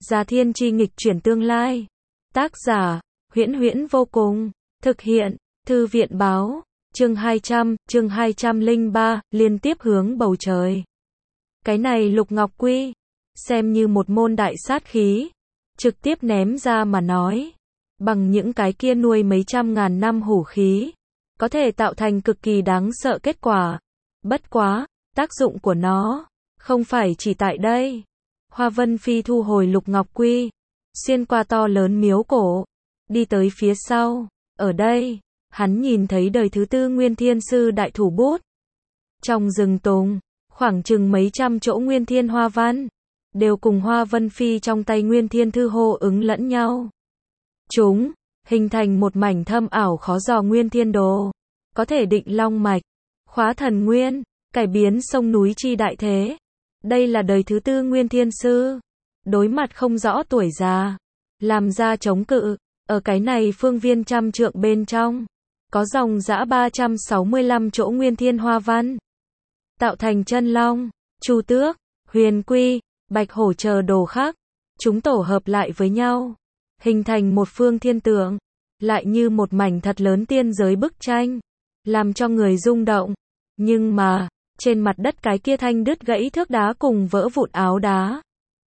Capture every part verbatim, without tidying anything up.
Gia Thiên chi nghịch chuyển tương lai. Tác giả, Huyễn Huyễn vô cùng. Thực hiện, Thư viện báo. Chương hai trăm, chương hai trăm lẻ ba, liên tiếp hướng bầu trời. Cái này Lục Ngọc Quy, xem như một môn đại sát khí. Trực tiếp ném ra mà nói. Bằng những cái kia nuôi mấy trăm ngàn năm hủ khí. Có thể tạo thành cực kỳ đáng sợ kết quả. Bất quá, tác dụng của nó, không phải chỉ tại đây. Hoa Vân Phi thu hồi Lục Ngọc Quy, xuyên qua to lớn miếu cổ, đi tới phía sau. Ở đây, hắn nhìn thấy đời thứ tư Nguyên Thiên Sư đại thủ bút. Trong rừng tùng, khoảng chừng mấy trăm chỗ Nguyên Thiên Hoa Văn, đều cùng Hoa Vân Phi trong tay Nguyên Thiên Thư hô ứng lẫn nhau. Chúng, hình thành một mảnh thâm ảo khó dò Nguyên Thiên Đồ, có thể định long mạch, khóa thần nguyên, cải biến sông núi chi đại thế. Đây là đời thứ tư Nguyên Thiên Sư, đối mặt không rõ tuổi già, làm ra chống cự. Ở cái này phương viên trăm trượng bên trong, có dòng dã ba trăm sáu mươi lăm chỗ Nguyên Thiên Hoa Văn, tạo thành chân long, chu tước, huyền quy, bạch hổ chờ đồ khác. Chúng tổ hợp lại với nhau, hình thành một phương thiên tượng, lại như một mảnh thật lớn tiên giới bức tranh, làm cho người rung động. Nhưng mà, trên mặt đất cái kia thanh đứt gãy thước đá cùng vỡ vụn áo đá,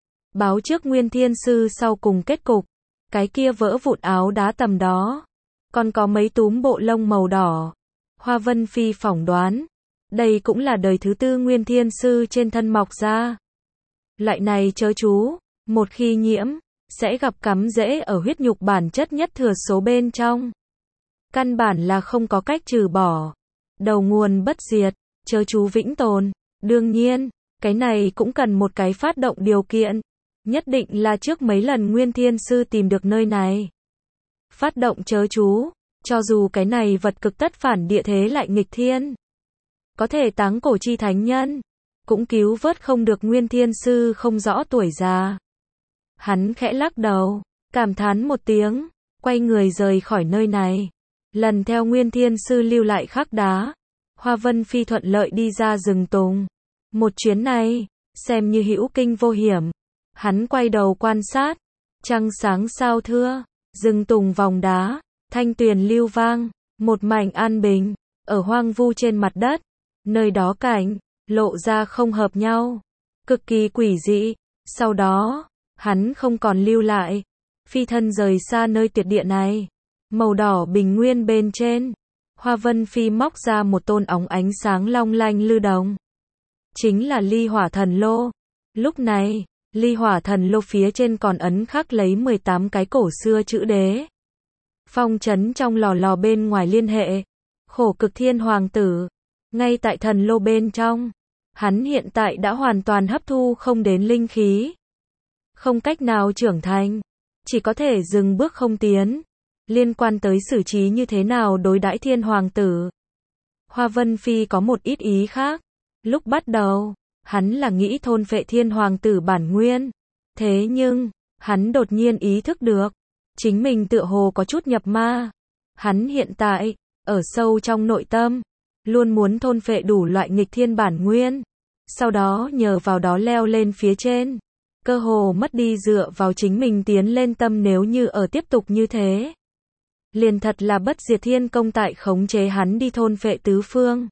báo trước Nguyên Thiên Sư sau cùng kết cục. Cái kia vỡ vụn áo đá tầm đó, còn có mấy túm bộ lông màu đỏ. Hoa Vân Phi phỏng đoán, đây cũng là đời thứ tư Nguyên Thiên Sư trên thân mọc ra. Loại này chớ chú, một khi nhiễm, sẽ gặp cắm rễ ở huyết nhục bản chất nhất thừa số bên trong. Căn bản là không có cách trừ bỏ. Đầu nguồn bất diệt, chớ chú vĩnh tồn. Đương nhiên, cái này cũng cần một cái phát động điều kiện. Nhất định là trước mấy lần Nguyên Thiên Sư tìm được nơi này. Phát động chớ chú, cho dù cái này vật cực tất phản địa thế lại nghịch thiên. Có thể táng cổ chi thánh nhân, cũng cứu vớt không được Nguyên Thiên Sư không rõ tuổi già. Hắn khẽ lắc đầu, cảm thán một tiếng, quay người rời khỏi nơi này. Lần theo Nguyên Thiên Sư lưu lại khắc đá, Hoa Vân Phi thuận lợi đi ra rừng tùng. Một chuyến này, xem như hữu kinh vô hiểm. Hắn quay đầu quan sát, trăng sáng sao thưa, rừng tùng vòng đá, thanh tuyền lưu vang, một mảnh an bình, ở hoang vu trên mặt đất, nơi đó cảnh, lộ ra không hợp nhau, cực kỳ quỷ dị. Sau đó, hắn không còn lưu lại, phi thân rời xa nơi tuyệt địa này. Màu đỏ bình nguyên bên trên, Hoa Vân Phi móc ra một tôn óng ánh sáng long lanh lư đồng. Chính là ly hỏa thần lô. Lúc này, ly hỏa thần lô phía trên còn ấn khắc lấy mười tám cái cổ xưa chữ đế. Phong trấn trong lò lò bên ngoài liên hệ. Khổ cực thiên hoàng tử. Ngay tại thần lô bên trong. Hắn hiện tại đã hoàn toàn hấp thu không đến linh khí. Không cách nào trưởng thành. Chỉ có thể dừng bước không tiến. Liên quan tới xử trí như thế nào đối đãi thiên hoàng tử. Hoa Vân Phi có một ít ý khác. Lúc bắt đầu, hắn là nghĩ thôn phệ thiên hoàng tử bản nguyên. Thế nhưng, hắn đột nhiên ý thức được, chính mình tựa hồ có chút nhập ma. Hắn hiện tại, ở sâu trong nội tâm, luôn muốn thôn phệ đủ loại nghịch thiên bản nguyên. Sau đó nhờ vào đó leo lên phía trên. Cơ hồ mất đi dựa vào chính mình tiến lên tâm nếu như ở tiếp tục như thế. Liền thật là bất diệt thiên công tại khống chế hắn đi thôn phệ tứ phương.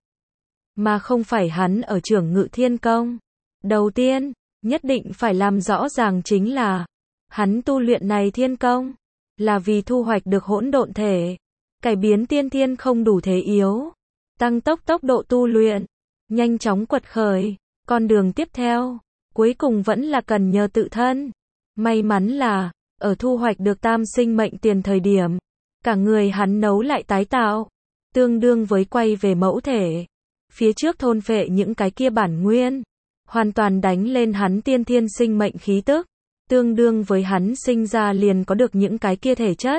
Mà không phải hắn ở trưởng ngự thiên công. Đầu tiên, nhất định phải làm rõ ràng chính là, hắn tu luyện này thiên công, là vì thu hoạch được hỗn độn thể, cải biến tiên thiên không đủ thế yếu, tăng tốc tốc độ tu luyện, nhanh chóng quật khởi. Con đường tiếp theo, cuối cùng vẫn là cần nhờ tự thân. May mắn là, ở thu hoạch được tam sinh mệnh tiền thời điểm, cả người hắn nấu lại tái tạo, tương đương với quay về mẫu thể. Phía trước thôn phệ những cái kia bản nguyên, hoàn toàn đánh lên hắn tiên thiên sinh mệnh khí tức, tương đương với hắn sinh ra liền có được những cái kia thể chất.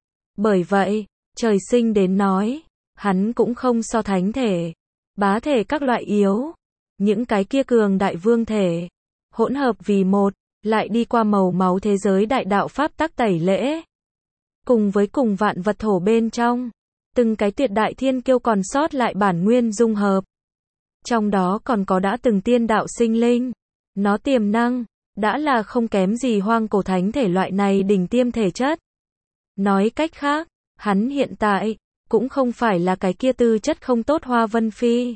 Bởi vậy, trời sinh đến nói, hắn cũng không so thánh thể, bá thể các loại yếu, những cái kia cường đại vương thể, hỗn hợp vì một, lại đi qua màu máu thế giới đại đạo pháp tắc tẩy lễ. Cùng với cùng vạn vật thổ bên trong, từng cái tuyệt đại thiên kiêu còn sót lại bản nguyên dung hợp. Trong đó còn có đã từng tiên đạo sinh linh, nó tiềm năng, đã là không kém gì hoang cổ thánh thể loại này đỉnh tiêm thể chất. Nói cách khác, hắn hiện tại, cũng không phải là cái kia tư chất không tốt Hoa Vân Phi,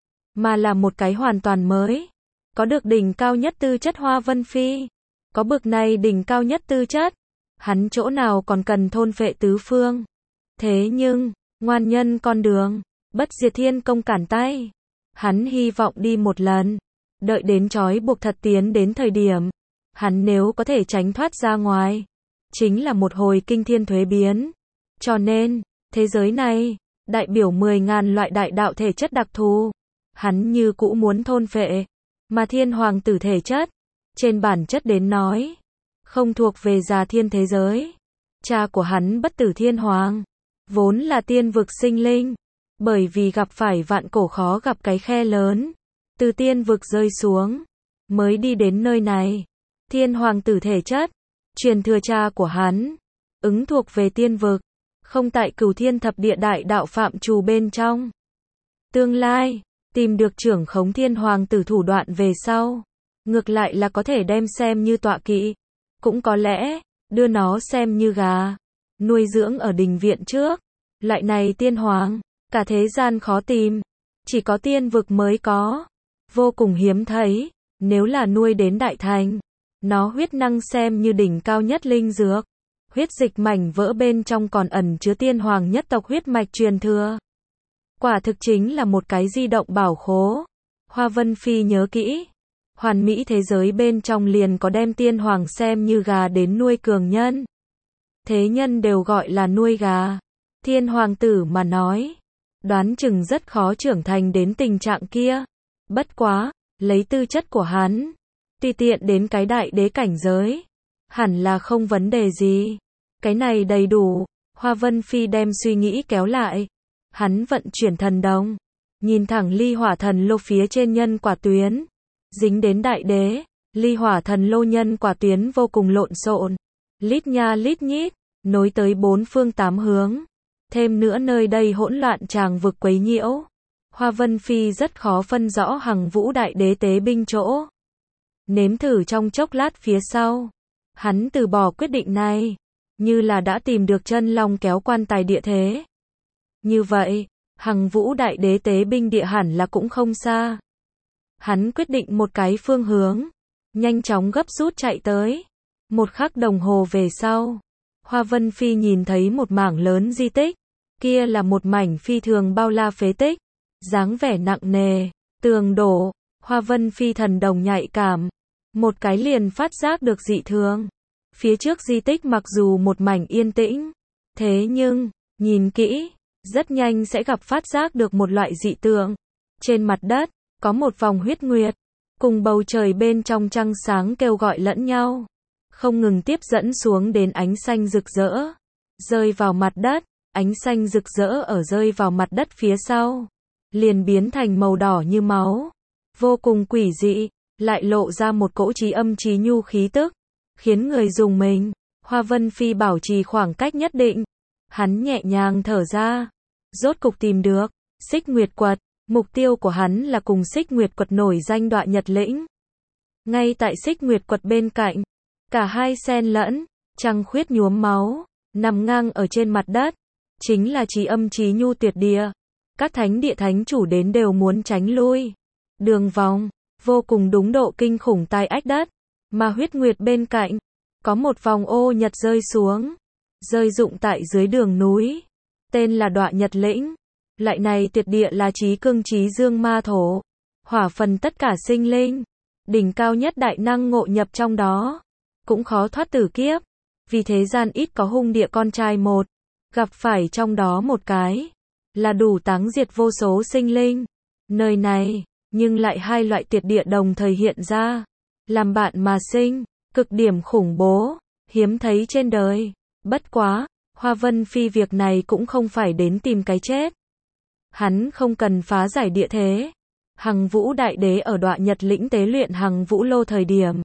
mà là một cái hoàn toàn mới. Có được đỉnh cao nhất tư chất Hoa Vân Phi, có bực này đỉnh cao nhất tư chất, hắn chỗ nào còn cần thôn phệ tứ phương. Thế nhưng, ngoan nhân con đường, bất diệt thiên công cản tay. Hắn hy vọng đi một lần, đợi đến trói buộc thật tiến đến thời điểm, hắn nếu có thể tránh thoát ra ngoài, chính là một hồi kinh thiên thuế biến. Cho nên, thế giới này, đại biểu mười ngàn loại đại đạo thể chất đặc thù, hắn như cũ muốn thôn phệ, mà thiên hoàng tử thể chất, trên bản chất đến nói, không thuộc về già thiên thế giới. Cha của hắn bất tử thiên hoàng, vốn là tiên vực sinh linh, bởi vì gặp phải vạn cổ khó gặp cái khe lớn, từ tiên vực rơi xuống, mới đi đến nơi này. Thiên hoàng tử thể chất, truyền thừa cha của hắn, ứng thuộc về tiên vực, không tại cửu thiên thập địa đại đạo phạm trù bên trong. Tương lai, tìm được trưởng khống thiên hoàng tử thủ đoạn về sau, ngược lại là có thể đem xem như tọa kỵ, cũng có lẽ, đưa nó xem như gà, nuôi dưỡng ở đình viện trước. Loại này tiên hoàng, cả thế gian khó tìm, chỉ có tiên vực mới có, vô cùng hiếm thấy. Nếu là nuôi đến đại thành, nó huyết năng xem như đỉnh cao nhất linh dược, huyết dịch mảnh vỡ bên trong còn ẩn chứa tiên hoàng nhất tộc huyết mạch truyền thừa. Quả thực chính là một cái di động bảo khố. Hoa Vân Phi nhớ kỹ, hoàn mỹ thế giới bên trong liền có đem tiên hoàng xem như gà đến nuôi cường nhân. Thế nhân đều gọi là nuôi gà. Thiên hoàng tử mà nói, đoán chừng rất khó trưởng thành đến tình trạng kia. Bất quá, lấy tư chất của hắn, tùy tiện đến cái đại đế cảnh giới, hẳn là không vấn đề gì. Cái này đầy đủ. Hoa Vân Phi đem suy nghĩ kéo lại. Hắn vận chuyển thần đồng, nhìn thẳng ly hỏa thần lô phía trên nhân quả tuyến, dính đến đại đế. Ly hỏa thần lô nhân quả tuyến vô cùng lộn xộn, lít nha lít nhít, nối tới bốn phương tám hướng. Thêm nữa nơi đây hỗn loạn tràng vực quấy nhiễu, Hoa Vân Phi rất khó phân rõ Hằng Vũ đại đế tế binh chỗ. Nếm thử trong chốc lát phía sau, hắn từ bỏ quyết định này, như là đã tìm được chân long kéo quan tài địa thế. Như vậy, Hằng Vũ đại đế tế binh địa hẳn là cũng không xa. Hắn quyết định một cái phương hướng, nhanh chóng gấp rút chạy tới. Một khắc đồng hồ về sau, Hoa Vân Phi nhìn thấy một mảng lớn di tích, kia là một mảnh phi thường bao la phế tích, dáng vẻ nặng nề, tường đổ. Hoa Vân Phi thần đồng nhạy cảm, một cái liền phát giác được dị thường. Phía trước di tích mặc dù một mảnh yên tĩnh, thế nhưng, nhìn kỹ, rất nhanh sẽ gặp phát giác được một loại dị tượng. Trên mặt đất, có một vòng huyết nguyệt, cùng bầu trời bên trong trăng sáng kêu gọi lẫn nhau, không ngừng tiếp dẫn xuống đến ánh xanh rực rỡ, rơi vào mặt đất. Ánh xanh rực rỡ ở rơi vào mặt đất phía sau, liền biến thành màu đỏ như máu, vô cùng quỷ dị, lại lộ ra một cỗ trí âm trí nhu khí tức, khiến người dùng mình. Hoa Vân Phi bảo trì khoảng cách nhất định, hắn nhẹ nhàng thở ra, rốt cục tìm được Xích Nguyệt Quật. Mục tiêu của hắn là cùng Xích Nguyệt Quật nổi danh Đoạ Nhật Lĩnh. Ngay tại Xích Nguyệt Quật bên cạnh, cả hai xen lẫn, trăng khuyết nhuốm máu, nằm ngang ở trên mặt đất, chính là trí âm trí nhu tuyệt địa. Các thánh địa thánh chủ đến đều muốn tránh lui. Đường vòng, vô cùng đúng độ kinh khủng tai ách đất, mà huyết nguyệt bên cạnh, có một vòng ô nhật rơi xuống, rơi rụng tại dưới đường núi, tên là Đoạ Nhật Lĩnh. Lại này tuyệt địa là trí cương trí dương ma thổ, hỏa phần tất cả sinh linh, đỉnh cao nhất đại năng ngộ nhập trong đó, cũng khó thoát tử kiếp, vì thế gian ít có hung địa con trai một, gặp phải trong đó một cái, là đủ táng diệt vô số sinh linh. Nơi này, nhưng lại hai loại tuyệt địa đồng thời hiện ra, làm bạn mà sinh, cực điểm khủng bố, hiếm thấy trên đời. Bất quá, Hoa Vân Phi việc này cũng không phải đến tìm cái chết. Hắn không cần phá giải địa thế. Hằng Vũ đại đế ở Đoạ Nhật Lĩnh tế luyện Hằng Vũ lô thời điểm,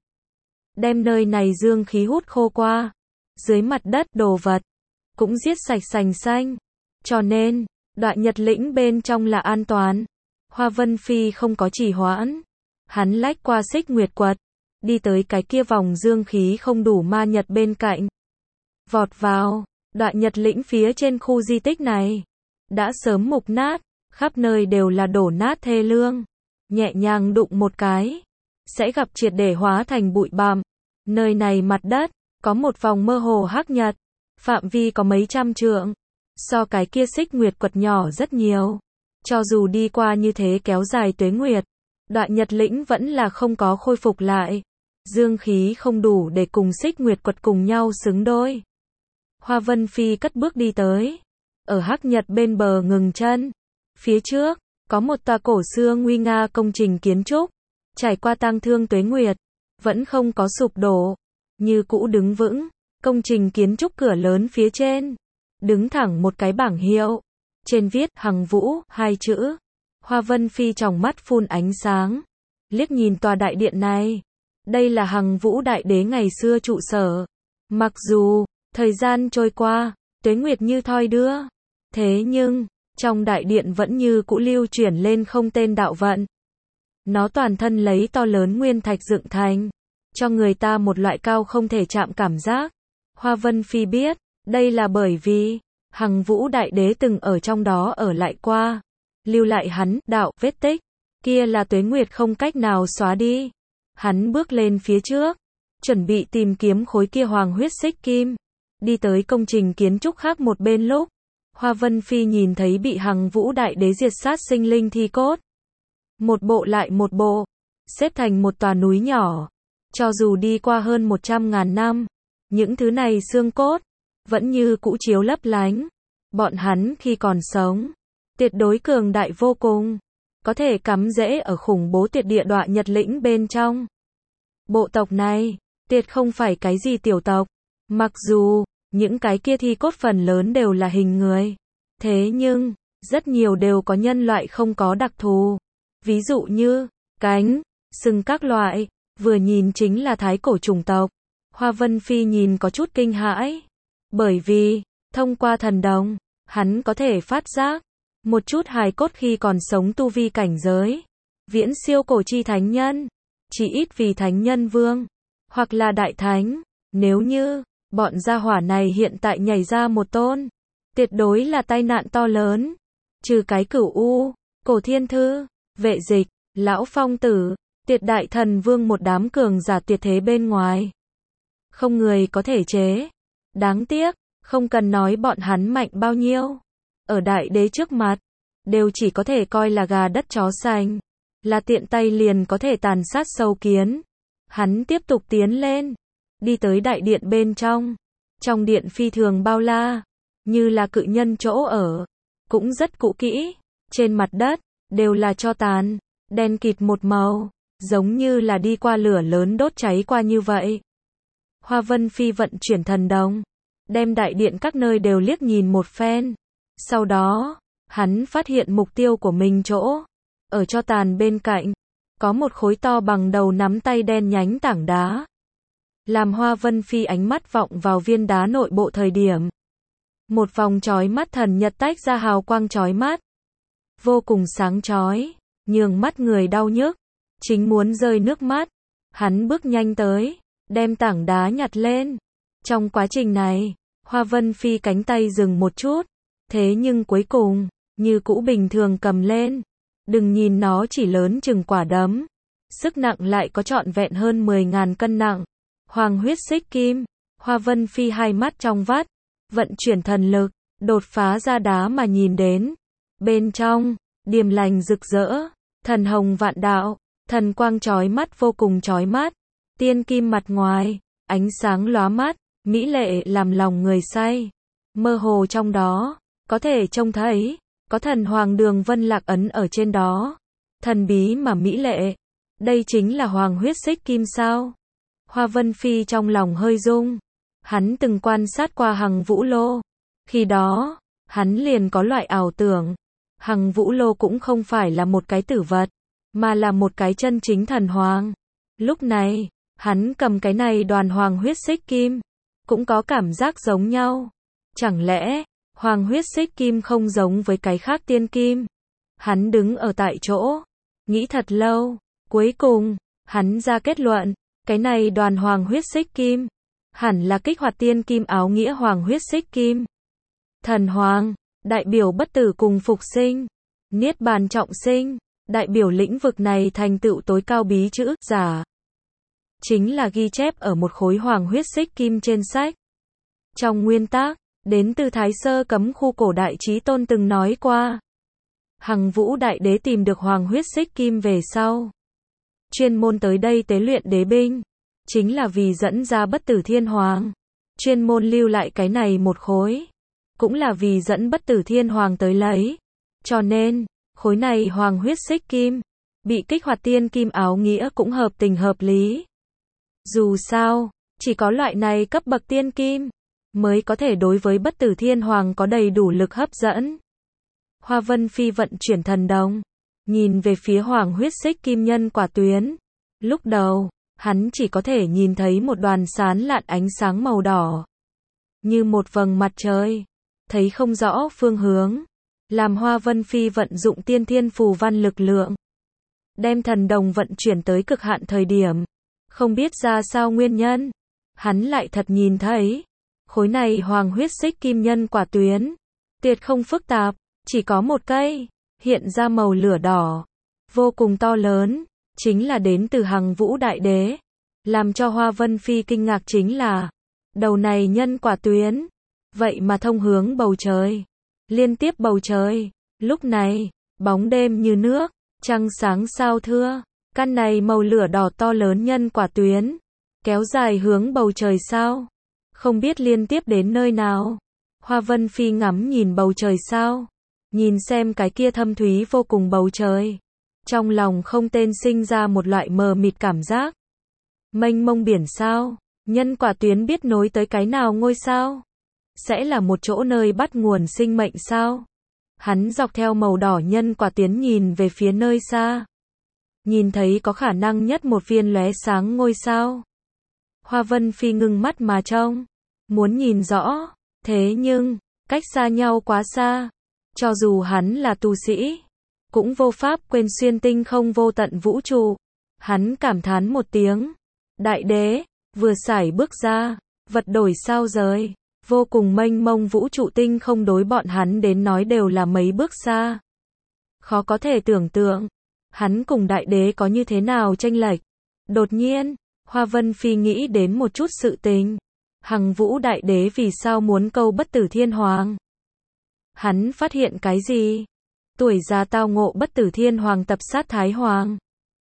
đem nơi này dương khí hút khô qua, dưới mặt đất đồ vật cũng giết sạch sành xanh. Cho nên, Đoạ Nhật Lĩnh bên trong là an toàn. Hoa Vân Phi không có trì hoãn, hắn lách qua Xích Nguyệt Quật, đi tới cái kia vòng dương khí không đủ ma nhật bên cạnh. Vọt vào, Đại Nhật lĩnh phía trên khu di tích này, đã sớm mục nát, khắp nơi đều là đổ nát thê lương. Nhẹ nhàng đụng một cái, sẽ gặp triệt để hóa thành bụi bặm. Nơi này mặt đất, có một vòng mơ hồ hắc nhật, phạm vi có mấy trăm trượng, so cái kia xích nguyệt quật nhỏ rất nhiều. Cho dù đi qua như thế kéo dài tuế nguyệt, Đại Nhật lĩnh vẫn là không có khôi phục lại. Dương khí không đủ để cùng xích nguyệt quật cùng nhau xứng đôi. Hoa Vân Phi cất bước đi tới, ở hắc nhật bên bờ ngừng chân. Phía trước, có một tòa cổ xưa nguy nga công trình kiến trúc, trải qua tang thương tuế nguyệt, vẫn không có sụp đổ, như cũ đứng vững. Công trình kiến trúc cửa lớn phía trên, đứng thẳng một cái bảng hiệu, trên viết Hằng Vũ hai chữ. Hoa Vân Phi trong mắt phun ánh sáng, liếc nhìn tòa đại điện này. Đây là Hằng Vũ Đại Đế ngày xưa trụ sở. Mặc dù thời gian trôi qua, tuế nguyệt như thoi đưa, thế nhưng trong đại điện vẫn như cũ lưu chuyển lên không tên đạo vận. Nó toàn thân lấy to lớn nguyên thạch dựng thành, cho người ta một loại cao không thể chạm cảm giác. Hoa Vân Phi biết, đây là bởi vì Hằng Vũ Đại Đế từng ở trong đó ở lại qua, lưu lại hắn đạo vết tích, kia là tuế nguyệt không cách nào xóa đi. Hắn bước lên phía trước, chuẩn bị tìm kiếm khối kia hoàng huyết xích kim. Đi tới công trình kiến trúc khác một bên lúc, Hoa Vân Phi nhìn thấy bị Hằng Vũ Đại Đế diệt sát sinh linh thi cốt. Một bộ lại một bộ, xếp thành một tòa núi nhỏ. Cho dù đi qua hơn một trăm ngàn năm, những thứ này xương cốt, vẫn như cũ chiếu lấp lánh. Bọn hắn khi còn sống, tuyệt đối cường đại vô cùng, có thể cắm rễ ở khủng bố tuyệt địa Đại Nhật lĩnh bên trong. Bộ tộc này, tuyệt không phải cái gì tiểu tộc. Mặc dù, những cái kia thi cốt phần lớn đều là hình người. Thế nhưng, rất nhiều đều có nhân loại không có đặc thù. Ví dụ như, cánh, sừng các loại, vừa nhìn chính là thái cổ chủng tộc. Hoa Vân Phi nhìn có chút kinh hãi. Bởi vì, thông qua thần đồng, hắn có thể phát giác một chút hài cốt khi còn sống tu vi cảnh giới. Viễn siêu cổ chi thánh nhân, chỉ ít vì thánh nhân vương, hoặc là đại thánh. Nếu như bọn gia hỏa này hiện tại nhảy ra một tôn, tuyệt đối là tai nạn to lớn. Trừ cái Cửu U, Cổ Thiên Thư, Vệ Dịch, Lão Phong Tử, Tuyệt Đại Thần Vương một đám cường giả tuyệt thế bên ngoài, không người có thể chế. Đáng tiếc, không cần nói bọn hắn mạnh bao nhiêu, ở Đại Đế trước mặt, đều chỉ có thể coi là gà đất chó sành, là tiện tay liền có thể tàn sát sâu kiến. Hắn tiếp tục tiến lên, đi tới đại điện bên trong. Trong điện phi thường bao la, như là cự nhân chỗ ở, cũng rất cũ kỹ. Trên mặt đất, đều là tro tàn, đen kịt một màu, giống như là đi qua lửa lớn đốt cháy qua như vậy. Hoa Vân Phi vận chuyển thần đồng, đem đại điện các nơi đều liếc nhìn một phen. Sau đó, hắn phát hiện mục tiêu của mình chỗ. Ở tro tàn bên cạnh, có một khối to bằng đầu nắm tay đen nhánh tảng đá. Làm Hoa Vân Phi ánh mắt vọng vào viên đá nội bộ thời điểm, một vòng chói mắt thần nhật tách ra hào quang chói mắt, vô cùng sáng chói, nhường mắt người đau nhức, chính muốn rơi nước mắt. Hắn bước nhanh tới, đem tảng đá nhặt lên. Trong quá trình này, Hoa Vân Phi cánh tay dừng một chút, thế nhưng cuối cùng, như cũ bình thường cầm lên. Đừng nhìn nó chỉ lớn chừng quả đấm, sức nặng lại có trọn vẹn hơn mười ngàn cân nặng. Hoàng huyết xích kim. Hoa Vân Phi hai mắt trong vắt, vận chuyển thần lực, đột phá ra đá mà nhìn đến. Bên trong, điềm lành rực rỡ, thần hồng vạn đạo, thần quang chói mắt vô cùng chói mắt. Tiên kim mặt ngoài, ánh sáng lóa mắt, mỹ lệ làm lòng người say. Mơ hồ trong đó, có thể trông thấy, có thần hoàng đường vân lạc ấn ở trên đó. Thần bí mà mỹ lệ. Đây chính là hoàng huyết xích kim sao? Hoa Vân Phi trong lòng hơi rung. Hắn từng quan sát qua Hằng Vũ Lô. Khi đó, hắn liền có loại ảo tưởng. Hằng Vũ Lô cũng không phải là một cái tử vật, mà là một cái chân chính thần hoàng. Lúc này, hắn cầm cái này đoàn hoàng huyết xích kim, cũng có cảm giác giống nhau. Chẳng lẽ, hoàng huyết xích kim không giống với cái khác tiên kim? Hắn đứng ở tại chỗ, nghĩ thật lâu, cuối cùng, hắn ra kết luận, Cái này đoàn hoàng huyết xích kim, hẳn là kích hoạt tiên kim áo nghĩa hoàng huyết xích kim. Thần hoàng, đại biểu bất tử cùng phục sinh. Niết bàn trọng sinh, đại biểu lĩnh vực này thành tựu tối cao bí chữ, giả. Chính là ghi chép ở một khối hoàng huyết xích kim trên sách. Trong nguyên tác, đến từ Thái Sơ Cấm Khu cổ đại Chí Tôn từng nói qua. Hằng Vũ Đại Đế tìm được hoàng huyết xích kim về sau. Chuyên môn tới đây tế luyện đế binh. Chính là vì dẫn ra bất tử thiên hoàng. Chuyên môn lưu lại cái này một khối. Cũng là vì dẫn bất tử thiên hoàng tới lấy. Cho nên, khối này hoàng huyết xích kim, bị kích hoạt tiên kim áo nghĩa cũng hợp tình hợp lý. Dù sao, chỉ có loại này cấp bậc tiên kim, mới có thể đối với bất tử thiên hoàng có đầy đủ lực hấp dẫn. Hoa Vân Phi vận chuyển thần đồng, nhìn về phía hoàng huyết xích kim nhân quả tuyến. Lúc đầu, hắn chỉ có thể nhìn thấy một đoàn sán lạn ánh sáng màu đỏ. Như một vầng mặt trời, thấy không rõ phương hướng. Làm Hoa Vân Phi vận dụng tiên thiên phù văn lực lượng. Đem thần đồng vận chuyển tới cực hạn thời điểm. Không biết ra sao nguyên nhân. Hắn lại thật nhìn thấy. Khối này hoàng huyết xích kim nhân quả tuyến. Tuyệt không phức tạp. Chỉ có một cây. Hiện ra màu lửa đỏ. Vô cùng to lớn. Chính là đến từ Hằng Vũ Đại Đế. Làm cho Hoa Vân Phi kinh ngạc chính là. Đầu này nhân quả tuyến. Vậy mà thông hướng bầu trời. Liên tiếp bầu trời. Lúc này, bóng đêm như nước. Trăng sáng sao thưa. Căn này màu lửa đỏ to lớn nhân quả tuyến. Kéo dài hướng bầu trời sao. Không biết liên tiếp đến nơi nào. Hoa Vân Phi ngắm nhìn bầu trời sao. Nhìn xem cái kia thâm thúy vô cùng bầu trời. Trong lòng không tên sinh ra một loại mờ mịt cảm giác. Mênh mông biển sao. Nhân quả tuyến biết nối tới cái nào ngôi sao. Sẽ là một chỗ nơi bắt nguồn sinh mệnh sao. Hắn dọc theo màu đỏ nhân quả tuyến nhìn về phía nơi xa. Nhìn thấy có khả năng nhất một viên lóe sáng ngôi sao. Hoa Vân Phi ngưng mắt mà trông. Muốn nhìn rõ. Thế nhưng, cách xa nhau quá xa. Cho dù hắn là tu sĩ. Cũng vô pháp quên xuyên tinh không vô tận vũ trụ. Hắn cảm thán một tiếng. Đại đế, vừa sải bước ra. Vật đổi sao rời. Vô cùng mênh mông vũ trụ tinh không đối bọn hắn đến nói đều là mấy bước xa. Khó có thể tưởng tượng. Hắn cùng đại đế có như thế nào chênh lệch. Đột nhiên, Hoa Vân Phi nghĩ đến một chút sự tình. Hằng Vũ Đại Đế vì sao muốn câu bất tử thiên hoàng? Hắn phát hiện cái gì? Tuổi già tao ngộ bất tử thiên hoàng tập sát Thái Hoàng.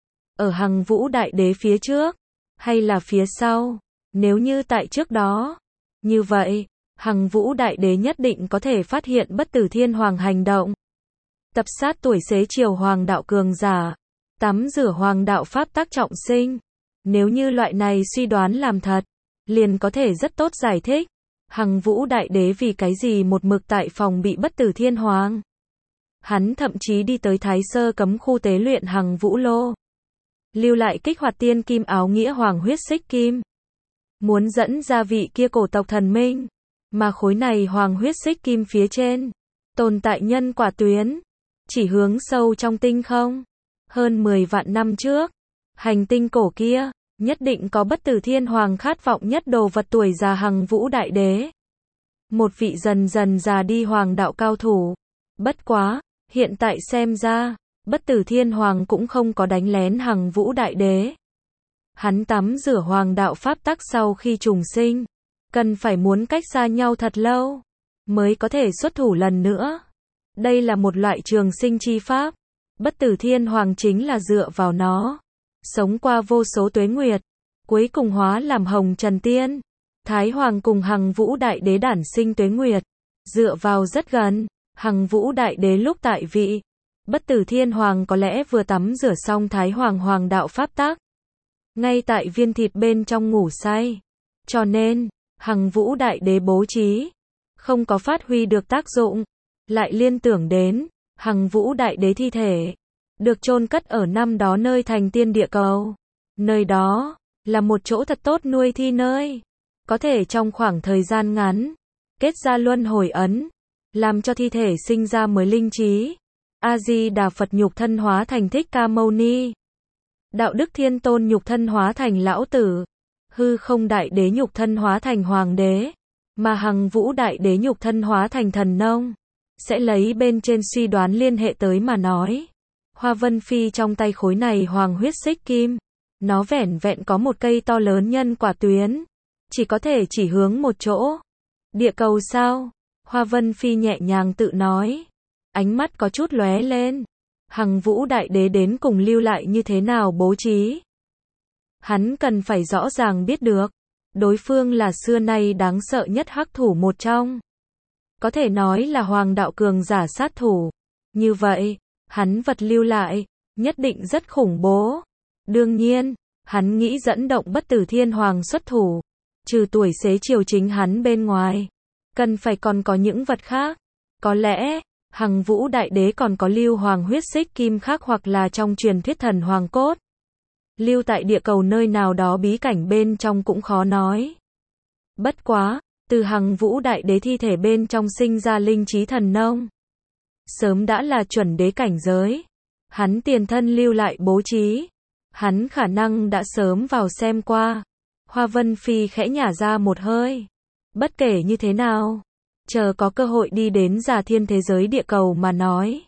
Ở Hằng Vũ Đại Đế phía trước, hay là phía sau? Nếu như tại trước đó, như vậy, Hằng Vũ Đại Đế nhất định có thể phát hiện bất tử thiên hoàng hành động. Tập sát tuổi xế chiều hoàng đạo cường giả, tắm rửa hoàng đạo pháp tác trọng sinh. Nếu như loại này suy đoán làm thật, liền có thể rất tốt giải thích. Hằng Vũ Đại Đế vì cái gì một mực tại phòng bị bất tử thiên hoàng. Hắn thậm chí đi tới Thái Sơ Cấm Khu tế luyện Hằng Vũ Lô. Lưu lại kích hoạt tiên kim áo nghĩa hoàng huyết xích kim. Muốn dẫn ra vị kia cổ tộc thần minh. Mà khối này hoàng huyết xích kim phía trên. Tồn tại nhân quả tuyến. Chỉ hướng sâu trong tinh không. Hơn mười vạn năm trước. Hành tinh cổ kia. Nhất định có bất tử thiên hoàng khát vọng nhất đồ vật tuổi già Hằng Vũ Đại Đế. Một vị dần dần già đi hoàng đạo cao thủ. Bất quá, hiện tại xem ra, bất tử thiên hoàng cũng không có đánh lén Hằng Vũ Đại Đế. Hắn tắm rửa hoàng đạo pháp tắc sau khi trùng sinh. Cần phải muốn cách xa nhau thật lâu, mới có thể xuất thủ lần nữa. Đây là một loại trường sinh chi pháp. Bất tử thiên hoàng chính là dựa vào nó. Sống qua vô số tuế nguyệt. Cuối cùng hóa làm hồng trần tiên. Thái Hoàng cùng Hằng Vũ Đại Đế đản sinh tuế nguyệt. Dựa vào rất gần. Hằng Vũ Đại Đế lúc tại vị. Bất tử thiên hoàng có lẽ vừa tắm rửa xong Thái Hoàng hoàng đạo pháp tác. Ngay tại viên thịt bên trong ngủ say. Cho nên, Hằng Vũ Đại Đế bố trí. Không có phát huy được tác dụng. Lại liên tưởng đến. Hằng Vũ Đại Đế thi thể. Được chôn cất ở năm đó nơi thành tiên địa cầu. Nơi đó, là một chỗ thật tốt nuôi thi nơi. Có thể trong khoảng thời gian ngắn. Kết ra luân hồi ấn. Làm cho thi thể sinh ra mới linh trí. A-di-đà Phật nhục thân hóa thành Thích Ca Mâu Ni. Đạo đức thiên tôn nhục thân hóa thành lão tử, hư không đại đế nhục thân hóa thành hoàng đế, mà Hằng Vũ đại đế nhục thân hóa thành thần nông. Sẽ lấy bên trên suy đoán liên hệ tới mà nói. Hoa Vân Phi trong tay khối này hoàng huyết xích kim, nó vẻn vẹn có một cây to lớn nhân quả tuyến, chỉ có thể chỉ hướng một chỗ. Địa cầu sao? Hoa Vân Phi nhẹ nhàng tự nói, ánh mắt có chút lóe lên. Hằng Vũ đại đế đến cùng lưu lại như thế nào bố trí? Hắn cần phải rõ ràng biết được, đối phương là xưa nay đáng sợ nhất hắc thủ một trong. Có thể nói là hoàng đạo cường giả sát thủ. Như vậy, hắn vật lưu lại, nhất định rất khủng bố. Đương nhiên, hắn nghĩ dẫn động bất tử thiên hoàng xuất thủ. Trừ tuổi xế chiều chính hắn bên ngoài, cần phải còn có những vật khác. Có lẽ, Hằng Vũ đại đế còn có lưu hoàng huyết xích kim khác, hoặc là trong truyền thuyết thần hoàng cốt. Lưu tại địa cầu nơi nào đó bí cảnh bên trong cũng khó nói. Bất quá, từ Hằng Vũ đại đế thi thể bên trong sinh ra linh trí thần nông, sớm đã là chuẩn đế cảnh giới. Hắn tiền thân lưu lại bố trí, hắn khả năng đã sớm vào xem qua. Hoa Vân Phi khẽ nhả ra một hơi. Bất kể như thế nào, chờ có cơ hội đi đến Già Thiên thế giới địa cầu mà nói,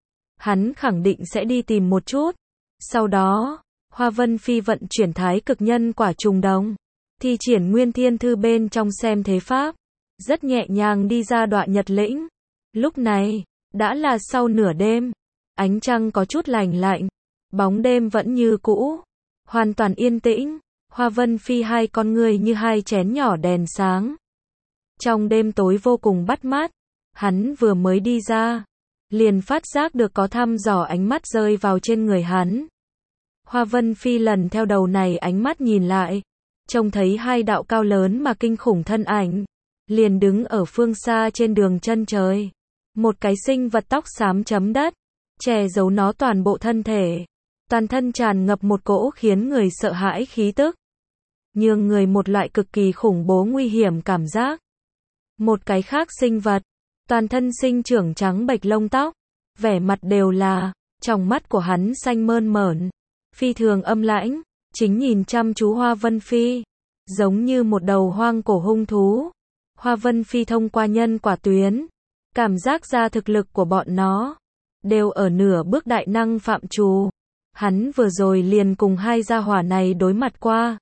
hắn khẳng định sẽ đi tìm một chút. Sau đó, Hoa Vân Phi vận chuyển thái cực nhân quả trùng đồng, thi triển nguyên thiên thư bên trong xem thế pháp, rất nhẹ nhàng đi ra đoạn nhật lĩnh. Lúc này, đã là sau nửa đêm, ánh trăng có chút lành lạnh, bóng đêm vẫn như cũ, hoàn toàn yên tĩnh. Hoa Vân Phi hai con người như hai chén nhỏ đèn sáng. Trong đêm tối vô cùng bắt mắt, hắn vừa mới đi ra, liền phát giác được có thăm dò ánh mắt rơi vào trên người hắn. Hoa Vân Phi lần theo đầu này ánh mắt nhìn lại, trông thấy hai đạo cao lớn mà kinh khủng thân ảnh, liền đứng ở phương xa trên đường chân trời. Một cái sinh vật tóc xám chấm đất, che giấu nó toàn bộ thân thể, toàn thân tràn ngập một cỗ khiến người sợ hãi khí tức, nhường người một loại cực kỳ khủng bố nguy hiểm cảm giác. Một cái khác sinh vật, toàn thân sinh trưởng trắng bệch lông tóc, vẻ mặt đều là, trong mắt của hắn xanh mơn mởn, phi thường âm lãnh, chính nhìn chăm chú Hoa Vân Phi, giống như một đầu hoang cổ hung thú. Hoa Vân Phi thông qua nhân quả tuyến, cảm giác ra thực lực của bọn nó, đều ở nửa bước đại năng phạm trù. Hắn vừa rồi liền cùng hai gia hỏa này đối mặt qua.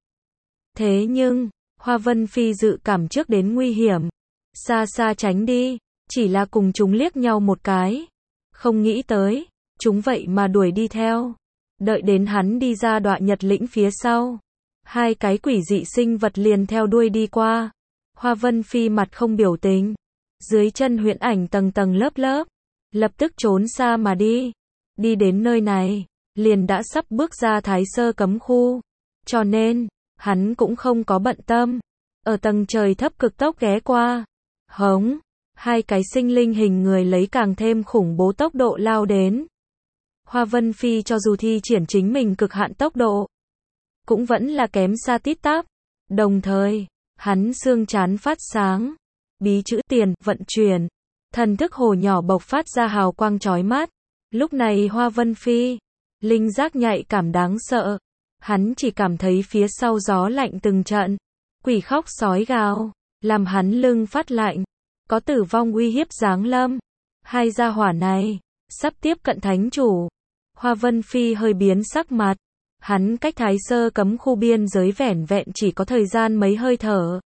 Thế nhưng, Hoa Vân Phi dự cảm trước đến nguy hiểm, xa xa tránh đi, chỉ là cùng chúng liếc nhau một cái. Không nghĩ tới, chúng vậy mà đuổi đi theo. Đợi đến hắn đi ra đoạn nhật lĩnh phía sau, hai cái quỷ dị sinh vật liền theo đuôi đi qua. Hoa Vân Phi mặt không biểu tình, dưới chân huyễn ảnh tầng tầng lớp lớp, lập tức trốn xa mà đi. Đi đến nơi này, liền đã sắp bước ra Thái Sơ cấm khu, cho nên, hắn cũng không có bận tâm. Ở tầng trời thấp cực tốc ghé qua, hống, hai cái sinh linh hình người lấy càng thêm khủng bố tốc độ lao đến. Hoa Vân Phi cho dù thi triển chính mình cực hạn tốc độ, cũng vẫn là kém xa tít tắp. Đồng thời, hắn xương trán phát sáng, bí chữ tiền vận chuyển, thần thức hồ nhỏ bộc phát ra hào quang chói mắt. Lúc này Hoa Vân Phi, linh giác nhạy cảm đáng sợ, hắn chỉ cảm thấy phía sau gió lạnh từng trận, quỷ khóc sói gào, làm hắn lưng phát lạnh, có tử vong uy hiếp giáng lâm. Hai gia hỏa này sắp tiếp cận thánh chủ. Hoa Vân Phi hơi biến sắc mặt, hắn cách Thái Sơ cấm khu biên giới vẻn vẹn chỉ có thời gian mấy hơi thở.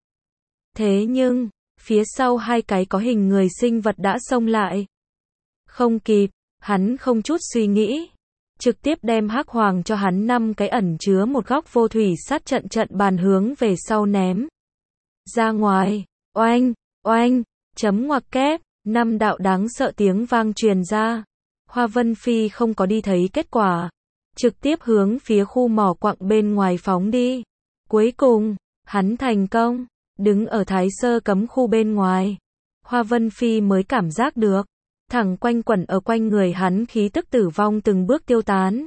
Thế nhưng, phía sau hai cái có hình người sinh vật đã xông lại. Không kịp, hắn không chút suy nghĩ, trực tiếp đem hắc hoàng cho hắn năm cái ẩn chứa một góc vô thủy sát trận trận bàn hướng về sau ném ra ngoài. Oanh, oanh, chấm ngoặc kép, năm đạo đáng sợ tiếng vang truyền ra. Hoa Vân Phi không có đi thấy kết quả, trực tiếp hướng phía khu mỏ quặng bên ngoài phóng đi. Cuối cùng, hắn thành công, đứng ở Thái Sơ cấm khu bên ngoài. Hoa Vân Phi mới cảm giác được, thẳng quanh quẩn ở quanh người hắn khí tức tử vong từng bước tiêu tán.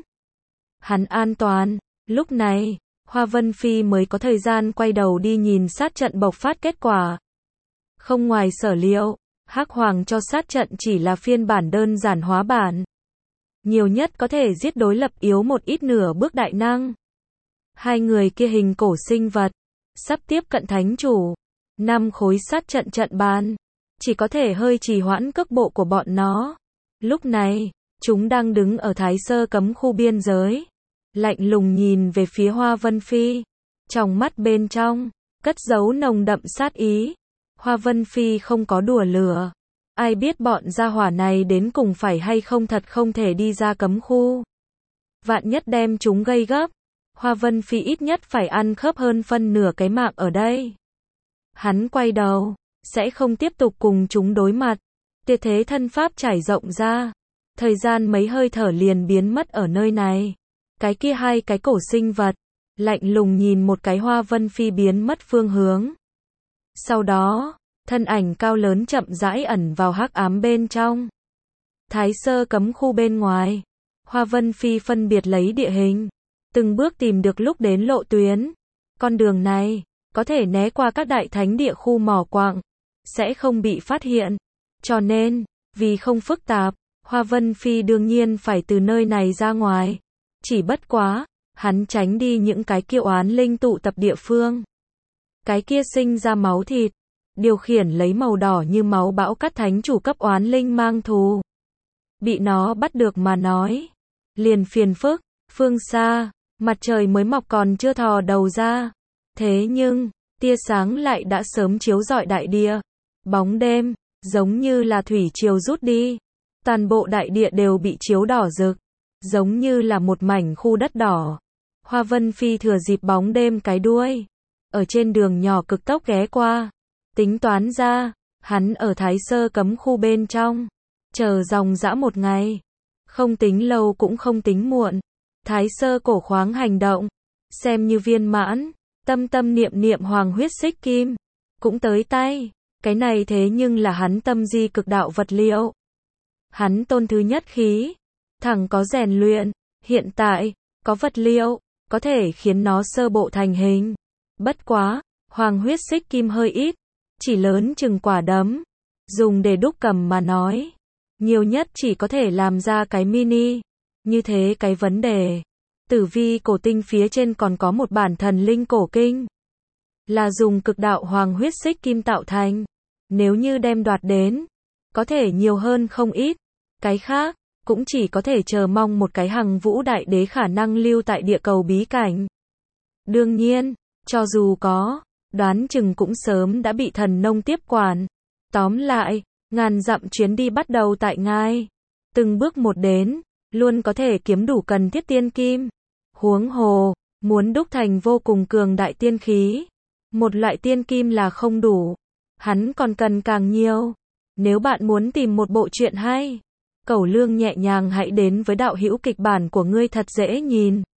Hắn an toàn. Lúc này, Hoa Vân Phi mới có thời gian quay đầu đi nhìn sát trận bộc phát kết quả. Không ngoài sở liệu, hắc hoàng cho sát trận chỉ là phiên bản đơn giản hóa bản. nhiều nhất có thể giết đối lập yếu một ít nửa bước đại năng. Hai người kia hình cổ sinh vật, sắp tiếp cận thánh chủ. Năm khối sát trận trận bàn, chỉ có thể hơi trì hoãn cước bộ của bọn nó. Lúc này, chúng đang đứng ở Thái Sơ cấm khu biên giới, lạnh lùng nhìn về phía Hoa Vân Phi. Trong mắt bên trong, cất giấu nồng đậm sát ý. Hoa Vân Phi không có đùa lửa. Ai biết bọn gia hỏa này đến cùng phải hay không thật không thể đi ra cấm khu. Vạn nhất đem chúng gây gấp, Hoa Vân Phi ít nhất phải ăn khớp hơn phân nửa cái mạng ở đây. Hắn quay đầu, sẽ không tiếp tục cùng chúng đối mặt. Tuyệt thế thân pháp trải rộng ra, thời gian mấy hơi thở liền biến mất ở nơi này. Cái kia hai cái cổ sinh vật, lạnh lùng nhìn một cái Hoa Vân Phi biến mất phương hướng. Sau đó, thân ảnh cao lớn chậm rãi ẩn vào hắc ám bên trong. Thái Sơ cấm khu bên ngoài, Hoa Vân Phi phân biệt lấy địa hình, từng bước tìm được lúc đến lộ tuyến. Con đường này, có thể né qua các đại thánh địa khu mỏ quặng, sẽ không bị phát hiện. Cho nên, vì không phức tạp, Hoa Vân Phi đương nhiên phải từ nơi này ra ngoài. Chỉ bất quá, hắn tránh đi những cái kia oán linh tụ tập địa phương. Cái kia sinh ra máu thịt, điều khiển lấy màu đỏ như máu bão cắt thánh chủ cấp oán linh mang thù. Bị nó bắt được mà nói, liền phiền phức. Phương xa, mặt trời mới mọc còn chưa thò đầu ra. Thế nhưng, tia sáng lại đã sớm chiếu rọi đại địa. Bóng đêm, giống như là thủy triều rút đi. Toàn bộ đại địa đều bị chiếu đỏ rực, giống như là một mảnh khu đất đỏ. Hoa Vân Phi thừa dịp bóng đêm cái đuôi, ở trên đường nhỏ cực tốc ghé qua. Tính toán ra, hắn ở Thái Sơ cấm khu bên trong, chờ dòng dã một ngày. Không tính lâu cũng không tính muộn. Thái Sơ cổ khoáng hành động, xem như viên mãn. Tâm tâm niệm niệm hoàng huyết xích kim, cũng tới tay. Cái này thế nhưng là hắn tâm di cực đạo vật liệu. Hắn tôn thứ nhất khí, thẳng có rèn luyện, hiện tại, có vật liệu, có thể khiến nó sơ bộ thành hình. Bất quá, hoàng huyết xích kim hơi ít, chỉ lớn chừng quả đấm. Dùng để đúc cầm mà nói, nhiều nhất chỉ có thể làm ra cái mini. Như thế cái vấn đề, tử vi cổ tinh phía trên còn có một bản thần linh cổ kinh, là dùng cực đạo hoàng huyết xích kim tạo thành. Nếu như đem đoạt đến, có thể nhiều hơn không ít. Cái khác, cũng chỉ có thể chờ mong một cái Hằng Vũ Đại Đế khả năng lưu tại địa cầu bí cảnh. Đương nhiên, cho dù có, đoán chừng cũng sớm đã bị thần nông tiếp quản. Tóm lại, ngàn dặm chuyến đi bắt đầu tại ngay. Từng bước một đến, luôn có thể kiếm đủ cần thiết tiên kim. Huống hồ, muốn đúc thành vô cùng cường đại tiên khí, một loại tiên kim là không đủ. Hắn còn cần càng nhiều. Nếu bạn muốn tìm một bộ truyện hay, Cẩu Lương nhẹ nhàng hãy đến với đạo hữu kịch bản của ngươi thật dễ nhìn.